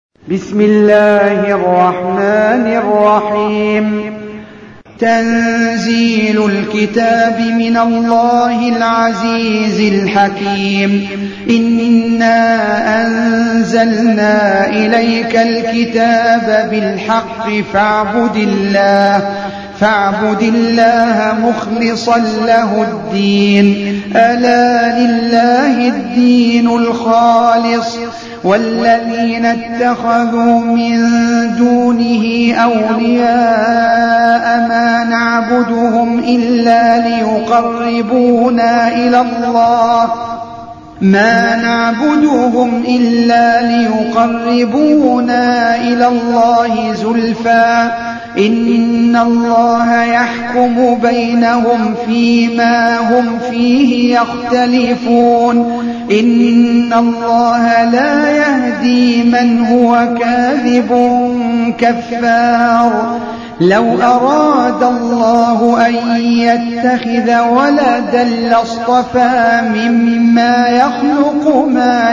بسم الله الرحمن الرحيم. تنزيل الكتاب من الله العزيز الحكيم. إنا أنزلنا إليك الكتاب بالحق فاعبد الله مخلصا له الدين. ألا لله الدين الخالص والذين اتخذوا من دونه أولياء ما نعبدهم إلا ليقربونا إلى الله زلفى إن الله يحكم بينهم فيما هم فيه يختلفون. إن الله لا يهدي من هو كاذب كفار. لو أراد الله أن يتخذ ولدا لاصطفى مما يخلق ما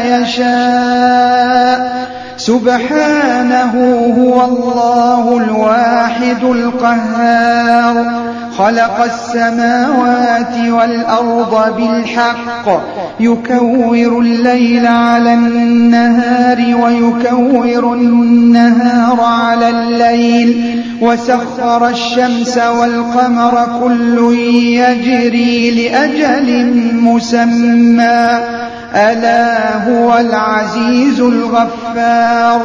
يشاء سبحانه هو الله الواحد القهار. خلق السماوات والأرض بالحق يكور الليل على النهار ويكور النهار على الليل وسخر الشمس والقمر كل يجري لأجل مسمى ألا هو العزيز الغفار.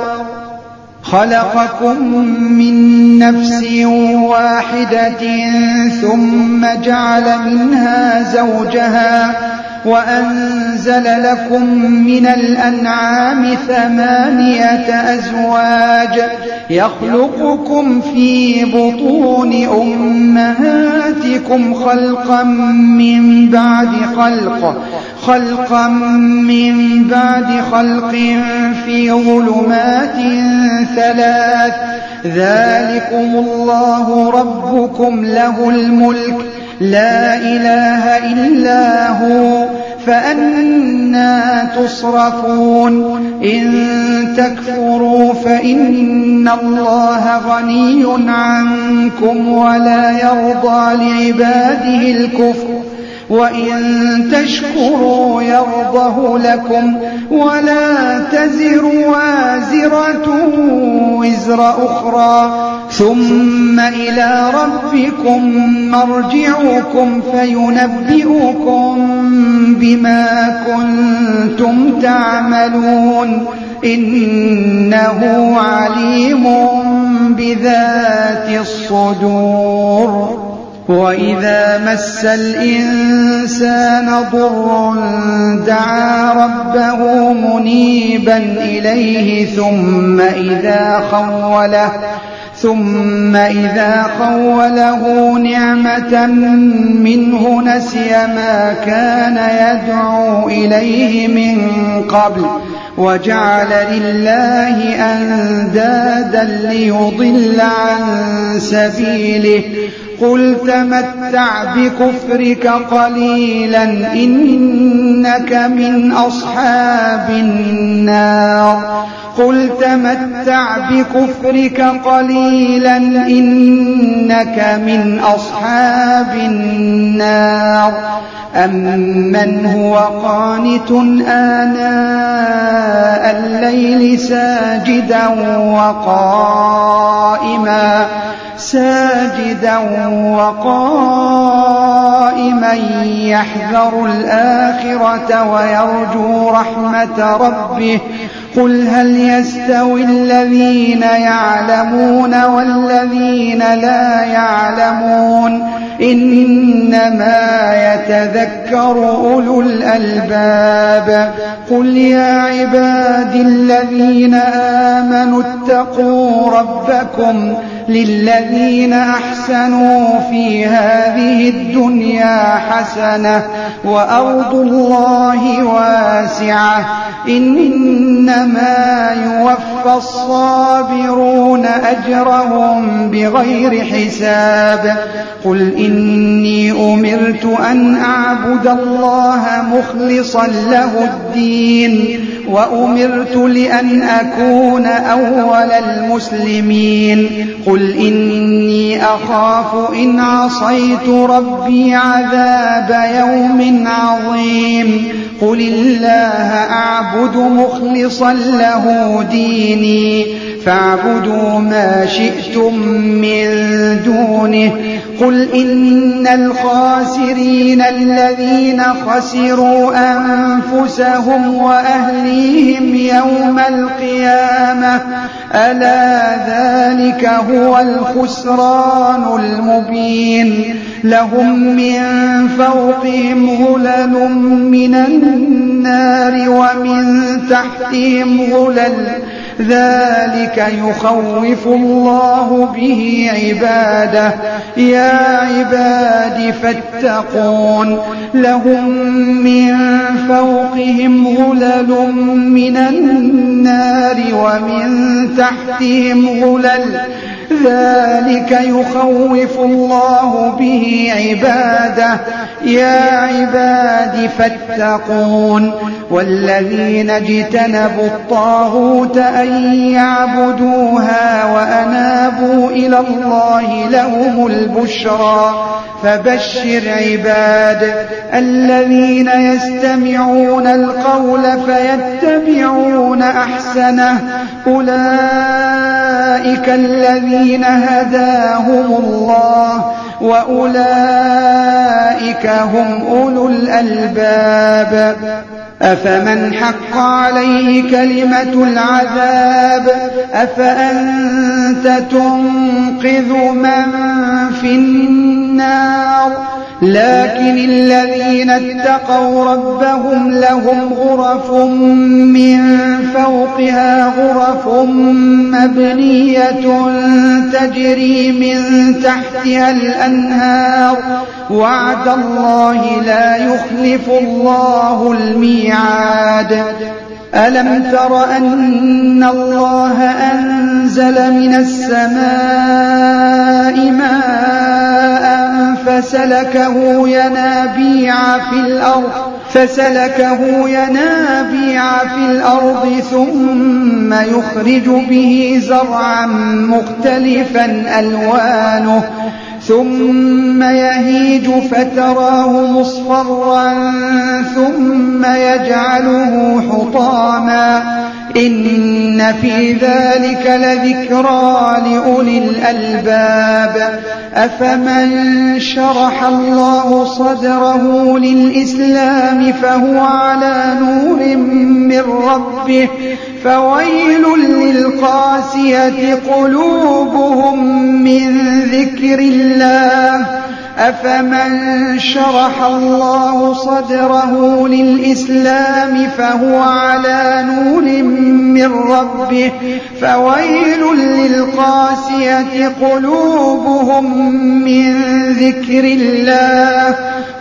خلقكم من نفس واحدة ثم جعل منها زوجها وأنزل لكم من الأنعام 8 أزواج يخلقكم في بطون أمهاتكم خلقا من بعد خلق في ظلمات 3. ذلكم الله ربكم له الملك لا إله إلا هو فأنى تصرفون. إن تكفروا فإن الله غني عنكم ولا يرضى لعباده الكفر وإن تشكروا يرضه لكم ولا تزر وازرة وزر أخرى ثم إلى ربكم مرجعكم فينبئكم بما كنتم تعملون. إنه عليم بذات الصدور. وإذا مس الإنسان ضر دعا ربه منيبا إليه ثم إذا خوله نعمة منه نسي ما كان يدعو إليه من قبل وجعل لله أندادا ليضل عن سبيله. قل تمتع بكفرك قليلا إنك من أصحاب النار. أمن هو قانت آناء الليل ساجدا وقائما يحذر الآخرة ويرجو رحمة ربه. قل هل يستوي الذين يعلمون والذين لا يعلمون إنما يتذكر أولو الألباب. قل يا عبادي الذين آمنوا اتقوا ربكم للذين أحسنوا في هذه الدنيا حسنة وأرض الله واسعة إنما يوفى الصابرون أجرهم بغير حساب. قل إني أمرت أن أعبد الله مخلصا له الدين وأمرت لأن أكون أول المسلمين قل إني أخاف إن عصيت ربي عذاب يوم عظيم قل الله أعبد مخلصا له ديني فاعبدوا ما شئتم من دونه قل إن الخاسرين الذين خسروا أنفسهم وأهليهم يوم القيامة ألا ذلك هو الخسران المبين لهم من فوقهم غلل من النار ومن تحتهم غلل ذلك يخوف الله به عباده يا عباد فاتقون لهم من فوقهم غلل من النار ومن تحتهم غلل ذلك يخوف الله به عباده يا عباد فاتقون والذين اجتنبوا الطاغوت أن يعبدوها وأنابوا إلى الله لهم البشرى فبشر عباد الذين يستمعون القول فيتبعون أحسنه أولئك الذين هداهم الله وأولئك هم أولو الألباب أفمن حق عليه كلمة العذاب أفأنت تنقذ من في النار لكن الذين اتقوا ربهم لهم غرف من فوقها غرف مبنية تجري من تحتها الأنهار وعد الله لا يخلف الله الميعاد ألم تر أن الله أنزل من السماء ماء فسلكه ينابيع في الأرض ثم يخرج به زرعا مختلفا ألوانه ثم يهيج فتراه مصفرا ثم يجعله حطاما إن في ذلك لذكرى لأولي الألباب أفمن شرح الله صدره للإسلام فهو على نور من ربه فويل للقاسية قلوبهم من ذكر الله أفمن شرح الله صدره للإسلام فهو على نور من ربه فويل للقاسية قلوبهم من ذكر الله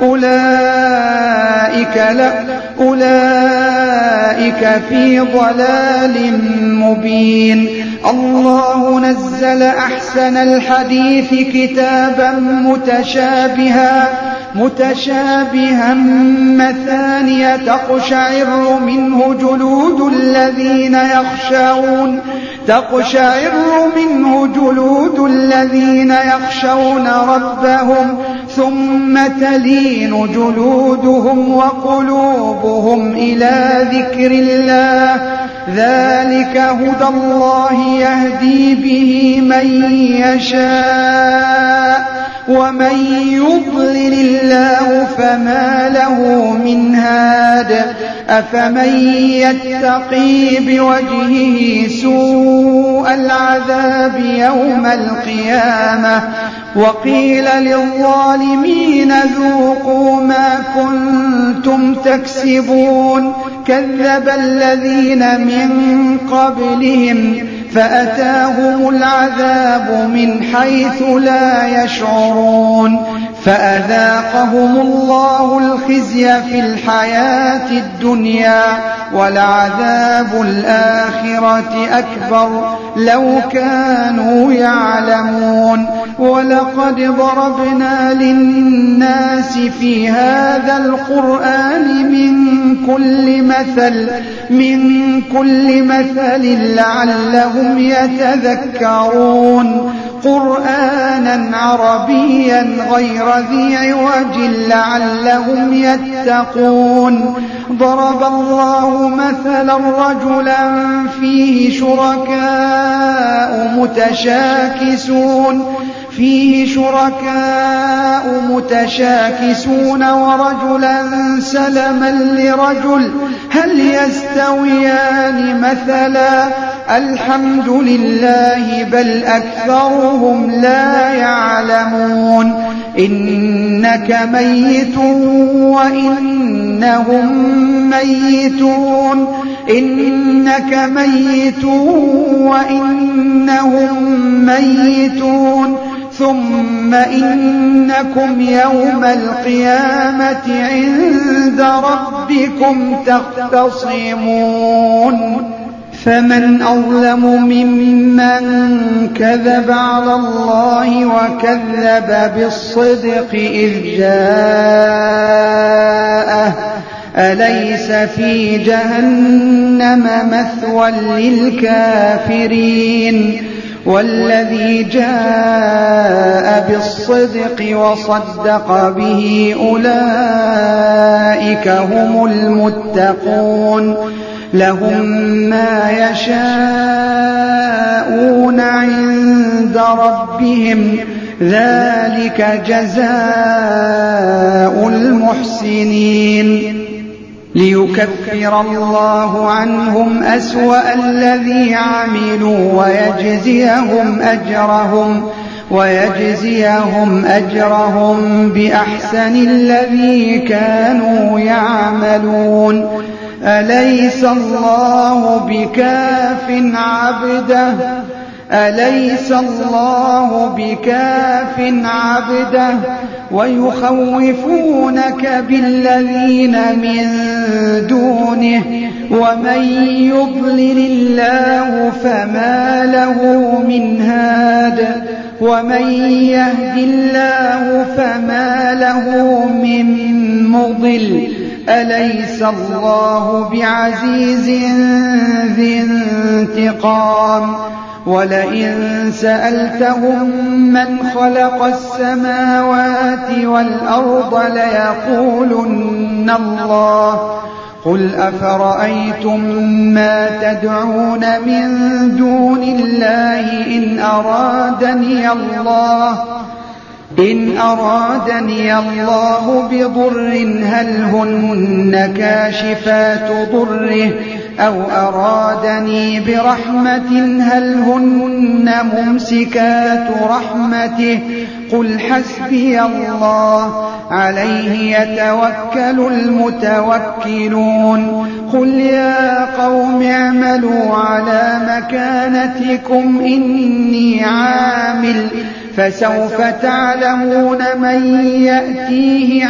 أولئك في ضلال مبين الله نزل أحسن الحديث كتابا متشابها مثانية تقشعر منه جلود الذين يخشون ربهم ثم تلين جلودهم وقلوبهم إلى ذكر الله ذلك هدى الله يهدي به من يشاء ومن يضلل الله فما له من هاد أفمن يتقي بوجهه سوء العذاب يوم القيامة وقيل للظالمين ذوقوا ما كنتم تكسبون كذب الذين من قبلهم فأتاهم العذاب من حيث لا يشعرون فأذاقهم الله الخزي في الحياة الدنيا ولعذاب الآخرة أكبر لو كانوا يعلمون ولقد ضربنا للناس في هذا القرآن من كل مثل لعلهم يتذكرون قرآنا عربيا غير ذي عوج لعلهم يتقون ضرب الله مثلا رجلا فيه شركاء متشاكسون ورجلا سلما لرجل هل يستويان مثلا الحمد لله بل أكثرهم لا يعلمون إنك ميت وإنهم ميتون ثم إنكم يوم القيامة عند ربكم تختصمون فمن أظلم ممن كذب على الله وكذب بالصدق إذ جاءه أليس في جهنم مثوى للكافرين والذي جاء بالصدق وصدق به أولئك هم المتقون لهم ما يشاءون عند ربهم ذلك جزاء المحسنين ليكفر الله عنهم أسوأ الذي عملوا ويجزيهم أجرهم بأحسن الذي كانوا يعملون أليس الله بكاف عبده ويخوفونك بالذين من دونه ومن يضلل الله فما له من هاد ومن يهد الله فما له من مضل أليس الله بعزيز ذي انتقام ولئن سألتهم من خلق السماوات والأرض ليقولن الله قل أفرأيتم ما تدعون من دون الله إن أرادني الله بضر هل هن كاشفات ضره أو أرادني برحمة هل هن ممسكات رحمته قل حسبي الله عليه يتوكل المتوكلون قل يا قوم اعملوا على مكانتكم إني عامل فسوف تعلمون من يأتيه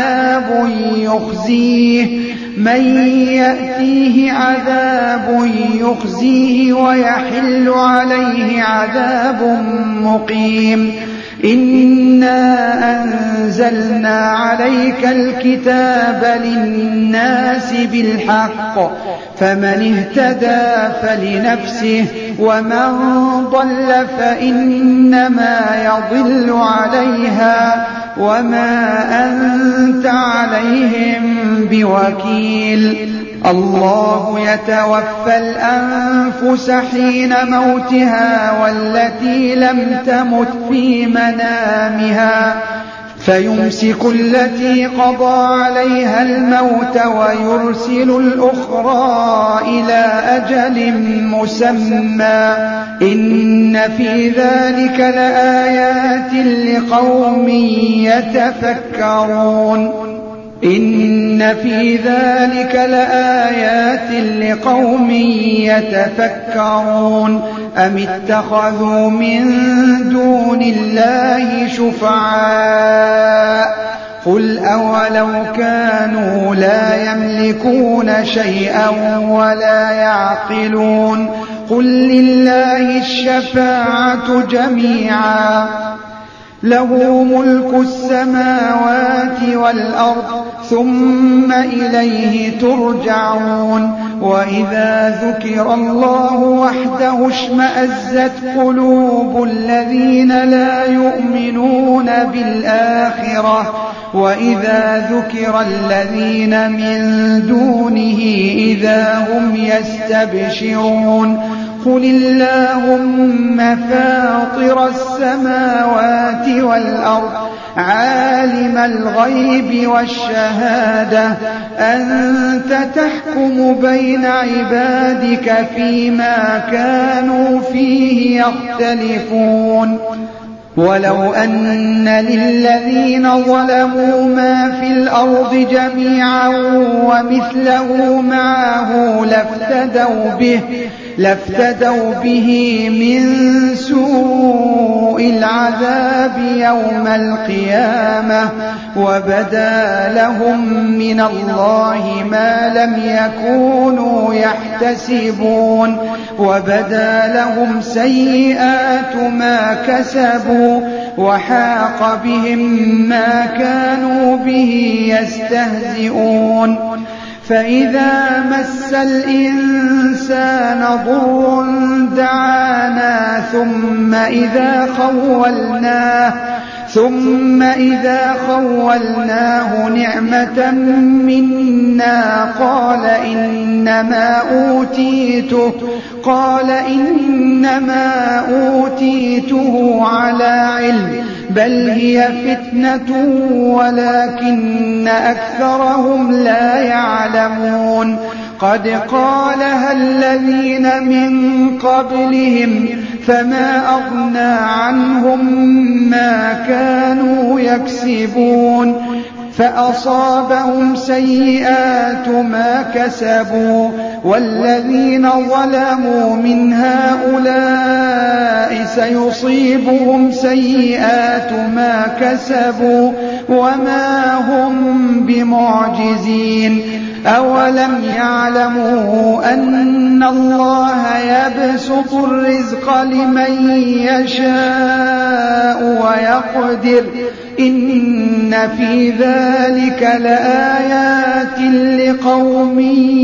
عذاب يخزيه ويحل عليه عذاب مقيم إنا أنزلنا عليك الكتاب للناس بالحق فمن اهتدى فلنفسه ومن ضل فإنما يضل عليها وما أنت عليهم بوكيل الله يتوفى الأنفس حين موتها والتي لم تمت في منامها فيمسك التي قضى عليها الموت ويرسل الأخرى إلى أجل مسمى إن في ذلك لآيات لقوم يتفكرون إن في ذلك لآيات لقوم يتفكرون أم اتخذوا من دون الله شفعاء قل أولو كانوا لا يملكون شيئا ولا يعقلون قل لله الشفاعة جميعا له ملك السماوات والأرض ثم إليه ترجعون وإذا ذكر الله وحده اشمأزت قلوب الذين لا يؤمنون بالآخرة وإذا ذكر الذين من دونه إذا هم يستبشرون قل اللهم فاطر السماوات والأرض عالم الغيب والشهادة أنت تحكم بين عبادك فيما كانوا فيه يختلفون ولو أن للذين ظلموا ما في الأرض جميعا ومثله معه لافتدوا به من سوء العذاب يوم القيامة وبدا لهم من الله ما لم يكونوا يحتسبون وبدا لهم سيئات ما كسبوا وحاق بهم ما كانوا به يستهزئون فإذا مس الإنسان ضر دعانا ثم إذا خولناه نعمة منا قال إنما أوتيته على علم بل هي فتنة ولكن أكثرهم لا يعلمون قد قالها الذين من قبلهم فما أغنى عنهم ما كانوا يكسبون فأصابهم سيئات ما كسبوا والذين ظلموا من هؤلاء سيصيبهم سيئات ما كسبوا وما هم بمعجزين أولم يعلموا أن الله يبسط الرزق لمن يشاء ويقدر إن في ذلك لآيات لقوم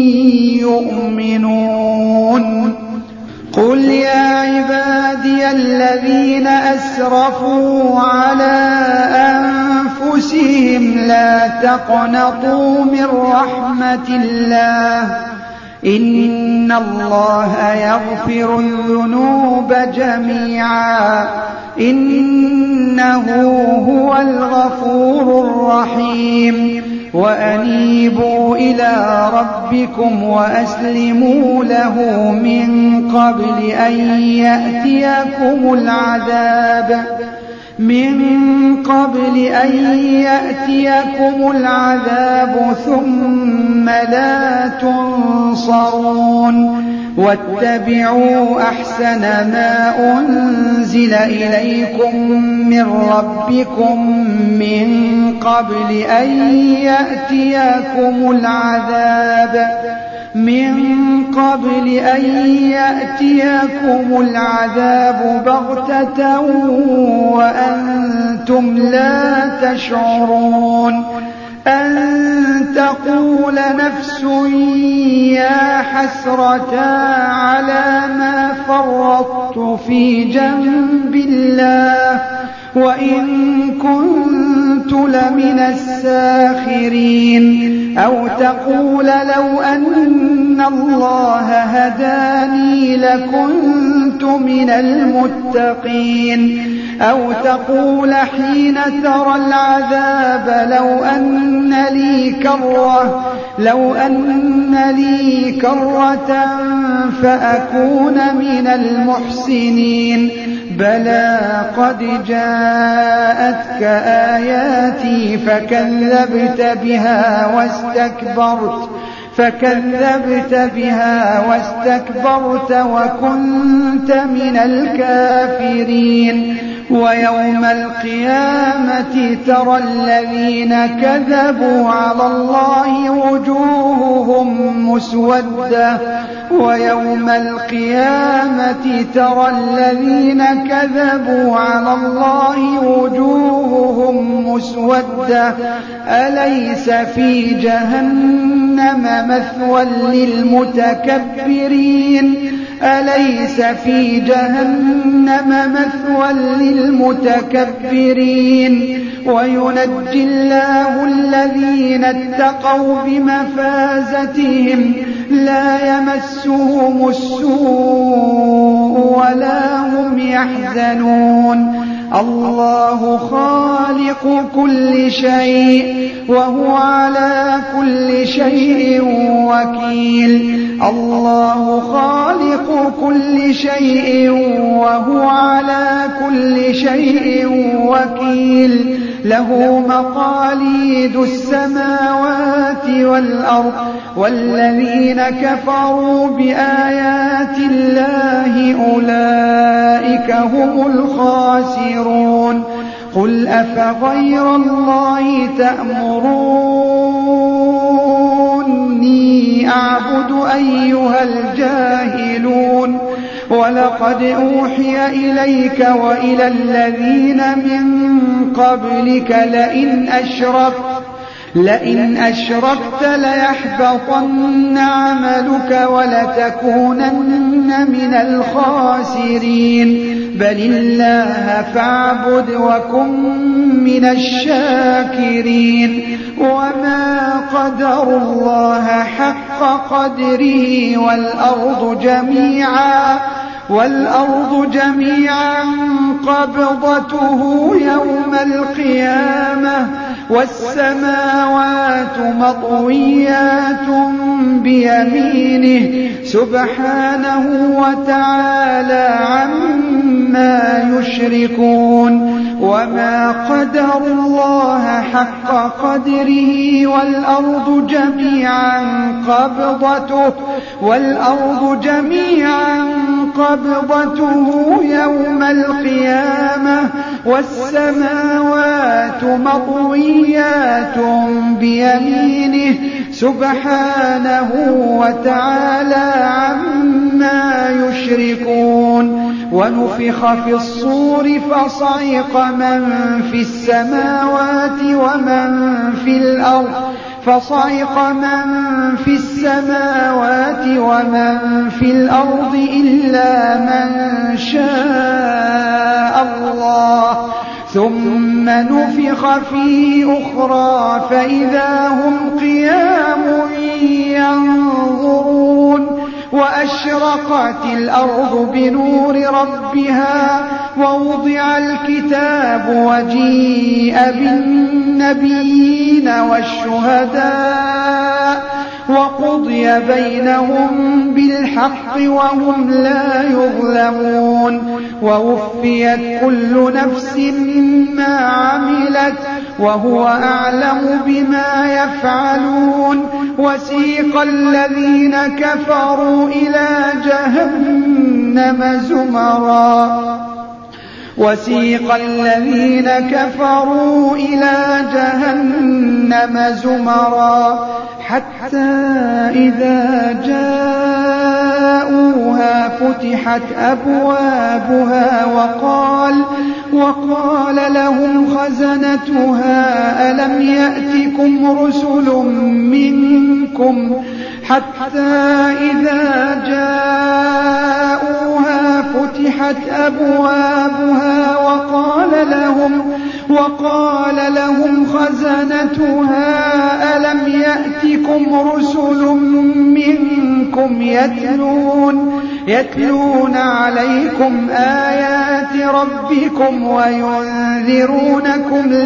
يؤمنون قل يا عبادي الذين أسرفوا على أنفسهم لا تقنطوا من رحمة الله إن الله يغفر الذنوب جميعا إنه هو الغفور الرحيم وأنيبوا إلى ربكم وأسلموا له من قبل أن يأتيكم العذاب ثم لا تنصرون واتبعوا أحسن ما أنزل إليكم من ربكم من قبل أن يأتيكم العذاب بغتة وأنتم لا تشعرون أن تقول نفس يا حسرة على ما فرطت في جنب الله وإن كنت لمن الساخرين أو تقول لو أن الله هداني لكنت كنت من المتقين. أو تقول حين ترى العذاب لو أن لي كرة فأكون من المحسنين. بلى قد جاءتك آياتي فكذبت بها واستكبرت وكنت من الكافرين. ويوم القيامة ترى الذين كذبوا على الله وجوههم مسودة أليس في جهنم مثوى للمتكبرين وينجي الله الذين اتقوا بمفازتهم لا يمسهم السوء ولا هم يحزنون. الله خالق كل شيء وهو على كل شيء وكيل. الله خالق كل شيء وهو على كل شيء وكيل. له مقاليد السماوات والأرض والذين كفروا بآيات الله أولئك هم الخاسرون. قل أفغير الله تأمروني أعبد أيها الجاهلون. ولقد أوحي إليك وإلى الذين من قبلك لئن أشركت ليحبطن عملك ولتكونن من الخاسرين. بل الله فاعبد وكن من الشاكرين. وما قدروا الله حق قدره والأرض جميعا قبضته يوم القيامة والسماوات مطويات بيمينه سبحانه وتعالى عما يشركون. وما قدروا الله حق قدره والأرض جميعا قبضته يوم القيامة والسماوات مطويات بيمينه سبحانه وتعالى عما يشركون. ونفخ في الصور فصعق من في السماوات ومن في الأرض إلا من شاء الله ثم نفخ فيه أخرى فإذا هم قيام ينظرون. وأشرقت الأرض بنور ربها ووضع الكتاب وجيء بالنبيين والشهداء وقضي بينهم بالحق وهم لا يظلمون. ووفيت كل نفس ما عملت وهو أعلم بما يفعلون. وسيق الذين كفروا إلى جهنم زمرا حتى إذا جاءوها فتحت أبوابها وقال لهم خزنتها ألم يأتكم رسل منكم حتى إذا جاءوها فتحت أبوابها وقال لهم خزنتها ألم يأتكم رسل منكم يتلون عليكم آيات ربكم وينذرونكم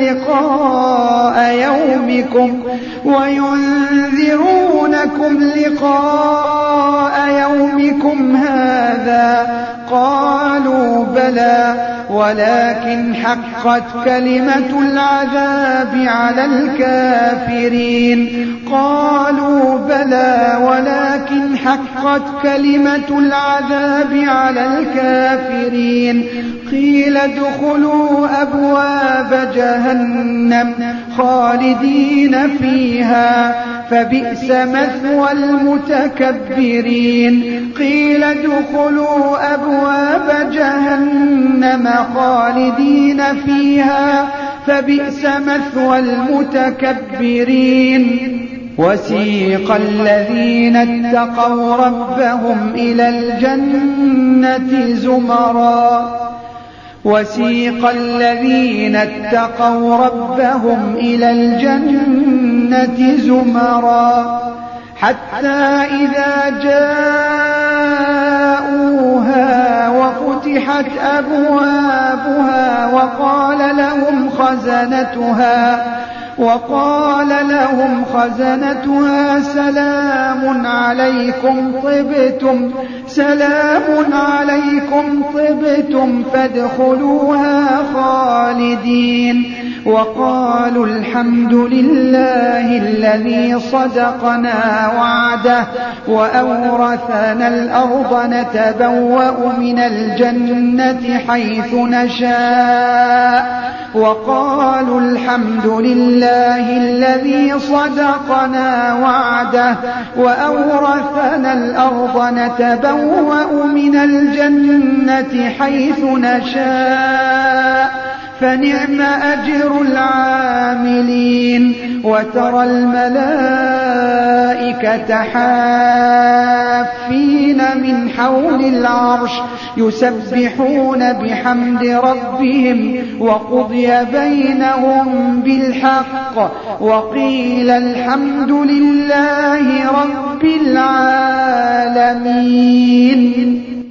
لقاء يومكم هذا. قالوا بلى ولكن حقت كلمة العذاب على الكافرين. قالوا بلى ولكن حقت كلمة العذاب على الكافرين. قيل ادخلوا أبواب جهنم خالدين فيها فبئس مثوى المتكبرين. قيل ادخلوا أبواب جهنم خالدين فيها فبئس مثوى المتكبرين. وسيق الذين اتقوا ربهم إلى الجنة زمرا حتى إذا جاءوها وفتحت أبوابها وقال لهم خزنتها سلام عليكم طبتم فادخلوها خالدين. وقالوا الحمد لله الذي صدقنا وعده وأورثنا الأرض نتبوأ من الجنة حيث نشاء. وقالوا الحمد لله الذي صدقنا وعده وأورثنا الأرض نتبوأ من الجنة حيث نشاء فنعم أجر العاملين. وترى الملائكة حافين من حول العرش يسبحون بحمد ربهم وقضي بينهم بالحق وقيل الحمد لله رب العالمين.